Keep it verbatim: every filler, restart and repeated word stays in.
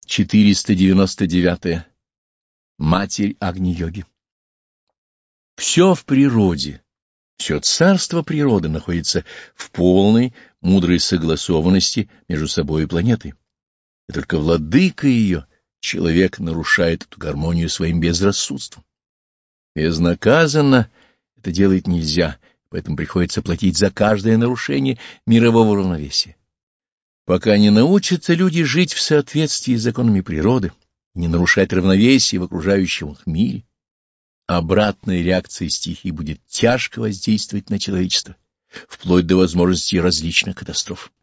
четыреста девяносто девятое. Матерь Агни-йоги. Все в природе, все царство природы находится в полной, мудрой согласованности между собой и планетой. И только владыка ее, человек, нарушает эту гармонию своим безрассудством. Безнаказанно это делать нельзя, поэтому приходится платить за каждое нарушение мирового равновесия. Пока не научатся люди жить в соответствии с законами природы, не нарушать равновесие в окружающем их мире, обратная реакция стихий будет тяжко воздействовать на человечество, вплоть до возможности различных катастроф.